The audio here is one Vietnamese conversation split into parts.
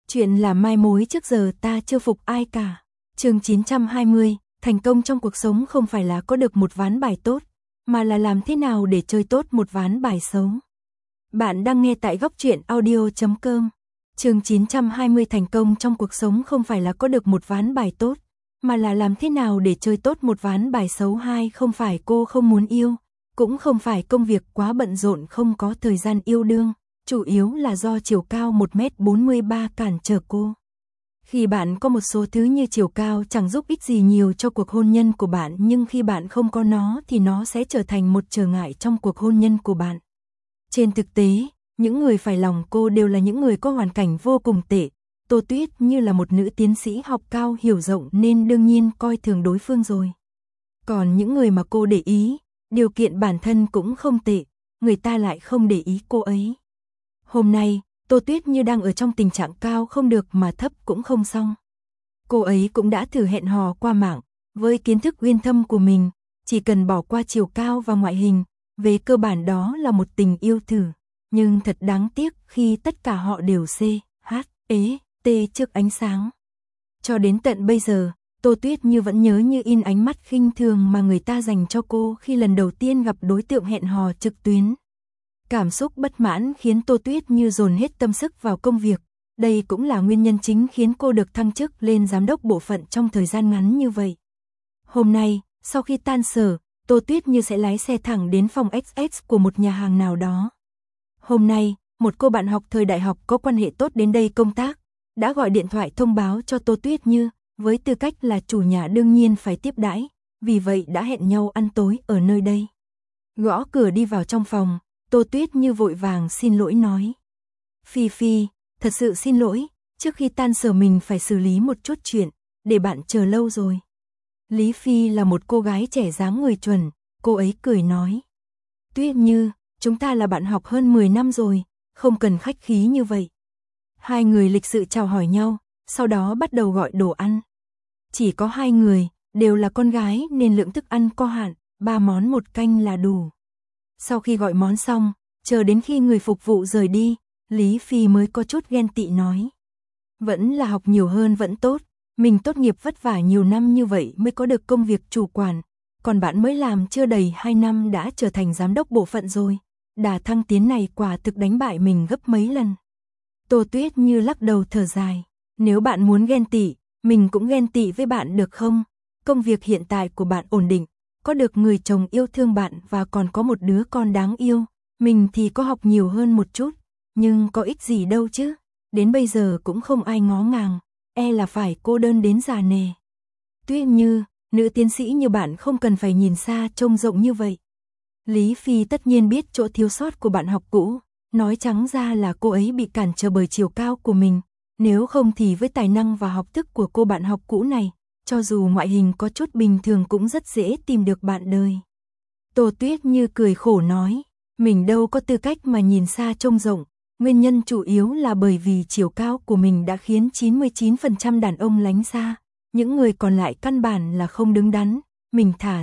Chuyện là mai mối trước giờ ta chưa phục ai cả. Chương 920, thành công trong cuộc sống không phải là có được một ván bài tốt, mà là làm thế nào để chơi tốt một ván bài xấu. Bạn đang nghe tại góc truyện audio.com. Chương 920, thành công trong cuộc sống không phải là có được một ván bài tốt, mà là làm thế nào để chơi tốt một ván bài xấu. Hai, không phải cô không muốn yêu, cũng không phải công việc quá bận rộn không có thời gian yêu đương, chủ yếu là do chiều cao 1m43 cản trở cô. Khi bạn có một số thứ như chiều cao chẳng giúp ích gì nhiều cho cuộc hôn nhân của bạn, nhưng khi bạn không có nó thì nó sẽ trở thành một trở ngại trong cuộc hôn nhân của bạn. Trên thực tế, những người phải lòng cô đều là những người có hoàn cảnh vô cùng tệ. Tô Tuyết như là một nữ tiến sĩ học cao hiểu rộng nên đương nhiên coi thường đối phương rồi. Còn những người mà cô để ý, điều kiện bản thân cũng không tệ, người ta lại không để ý cô ấy. Hôm nay, Tô Tuyết như đang ở trong tình trạng cao không được mà thấp cũng không xong. Cô ấy cũng đã thử hẹn hò qua mạng, với kiến thức uyên thâm của mình, chỉ cần bỏ qua chiều cao và ngoại hình, về cơ bản đó là một tình yêu thử. Nhưng thật đáng tiếc khi tất cả họ đều CHT trước ánh sáng. Cho đến tận bây giờ, Tô Tuyết như vẫn nhớ như in ánh mắt khinh thường mà người ta dành cho cô khi lần đầu tiên gặp đối tượng hẹn hò trực tuyến. Cảm xúc bất mãn khiến Tô Tuyết như dồn hết tâm sức vào công việc. Đây cũng là nguyên nhân chính khiến cô được thăng chức lên giám đốc bộ phận trong thời gian ngắn như vậy. Hôm nay, sau khi tan sở, Tô Tuyết như sẽ lái xe thẳng đến phòng XX của một nhà hàng nào đó. Hôm nay, một cô bạn học thời đại học có quan hệ tốt đến đây công tác, đã gọi điện thoại thông báo cho Tô Tuyết như, với tư cách là chủ nhà đương nhiên phải tiếp đãi, vì vậy đã hẹn nhau ăn tối ở nơi đây. Gõ cửa đi vào trong phòng, Tô Tuyết như vội vàng xin lỗi nói. Phi, thật sự xin lỗi, trước khi tan sở mình phải xử lý một chút chuyện, để bạn chờ lâu rồi. Lý Phi là một cô gái trẻ dáng người chuẩn, cô ấy cười nói. Tuyết như, chúng ta là bạn học hơn 10 năm rồi, không cần khách khí như vậy. Hai người lịch sự chào hỏi nhau, sau đó bắt đầu gọi đồ ăn. Chỉ có hai người, đều là con gái nên lượng thức ăn có hạn, 3 món 1 canh là đủ. Sau khi gọi món xong, chờ đến khi người phục vụ rời đi, Lý Phi mới có chút ghen tị nói. Vẫn là học nhiều hơn vẫn tốt, mình tốt nghiệp vất vả nhiều năm như vậy mới có được công việc chủ quản, còn bạn mới làm chưa đầy 2 năm đã trở thành giám đốc bộ phận rồi. Đà thăng tiến này quả thực đánh bại mình gấp mấy lần. Tô Tuyết như lắc đầu thở dài. Nếu bạn muốn ghen tị, mình cũng ghen tị với bạn được không? Công việc hiện tại của bạn ổn định, có được người chồng yêu thương bạn và còn có một đứa con đáng yêu. Mình thì có học nhiều hơn một chút, nhưng có ích gì đâu chứ. Đến bây giờ cũng không ai ngó ngàng, e là phải cô đơn đến già nề. Tuyết như, nữ tiến sĩ như bạn không cần phải nhìn xa trông rộng như vậy. Lý Phi tất nhiên biết chỗ thiếu sót của bạn học cũ, nói trắng ra là cô ấy bị cản trở bởi chiều cao của mình, nếu không thì với tài năng và học thức của cô bạn học cũ này, cho dù ngoại hình có chút bình thường cũng rất dễ tìm được bạn đời. Tô Tuyết như cười khổ nói, mình đâu có tư cách mà nhìn xa trông rộng, nguyên nhân chủ yếu là bởi vì chiều cao của mình đã khiến 99% đàn ông lánh xa, những người còn lại căn bản là không đứng đắn, mình thả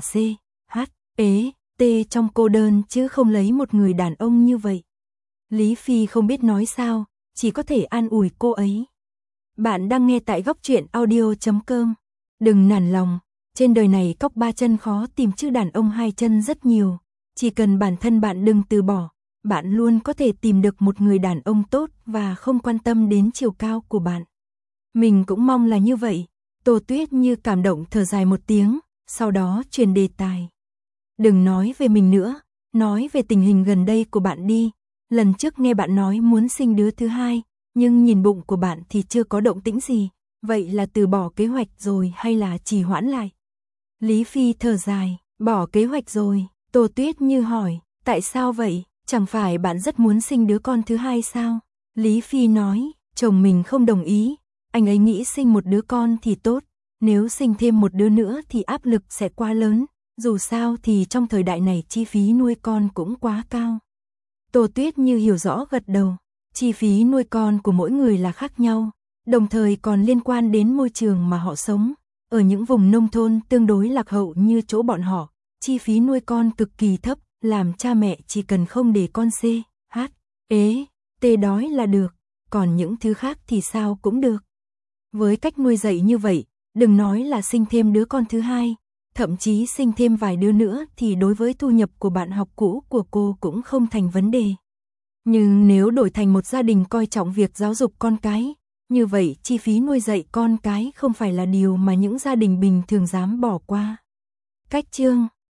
CHT trong cô đơn chứ không lấy một người đàn ông như vậy. Lý Phi không biết nói sao, chỉ có thể an ủi cô ấy. Bạn đang nghe tại góc truyện audio.com. Đừng nản lòng, trên đời này cóc 3 chân khó tìm chứ đàn ông 2 chân rất nhiều. Chỉ cần bản thân bạn đừng từ bỏ, bạn luôn có thể tìm được một người đàn ông tốt và không quan tâm đến chiều cao của bạn. Mình cũng mong là như vậy. Tô Tuyết như cảm động thở dài một tiếng, sau đó chuyển đề tài. Đừng nói về mình nữa, nói về tình hình gần đây của bạn đi. Lần trước nghe bạn nói muốn sinh đứa thứ hai, nhưng nhìn bụng của bạn thì chưa có động tĩnh gì. Vậy là từ bỏ kế hoạch rồi hay là trì hoãn lại? Lý Phi thở dài, bỏ kế hoạch rồi. Tô Tuyết như hỏi, tại sao vậy? Chẳng phải bạn rất muốn sinh đứa con thứ hai sao? Lý Phi nói, chồng mình không đồng ý. Anh ấy nghĩ sinh một đứa con thì tốt, nếu sinh thêm một đứa nữa thì áp lực sẽ quá lớn. Dù sao thì trong thời đại này chi phí nuôi con cũng quá cao. Tô Tuyết như hiểu rõ gật đầu, chi phí nuôi con của mỗi người là khác nhau, đồng thời còn liên quan đến môi trường mà họ sống. Ở những vùng nông thôn tương đối lạc hậu như chỗ bọn họ, chi phí nuôi con cực kỳ thấp, làm cha mẹ chỉ cần không để con CHT đói là được. còn những thứ khác thì sao cũng được. Với cách nuôi dạy như vậy, đừng nói là sinh thêm đứa con thứ hai, thậm chí sinh thêm vài đứa nữa thì đối với thu nhập của bạn học cũ của cô cũng không thành vấn đề. Nhưng nếu đổi thành một gia đình coi trọng việc giáo dục con cái, như vậy chi phí nuôi dạy con cái không phải là điều mà những gia đình bình thường dám bỏ qua. Cách chương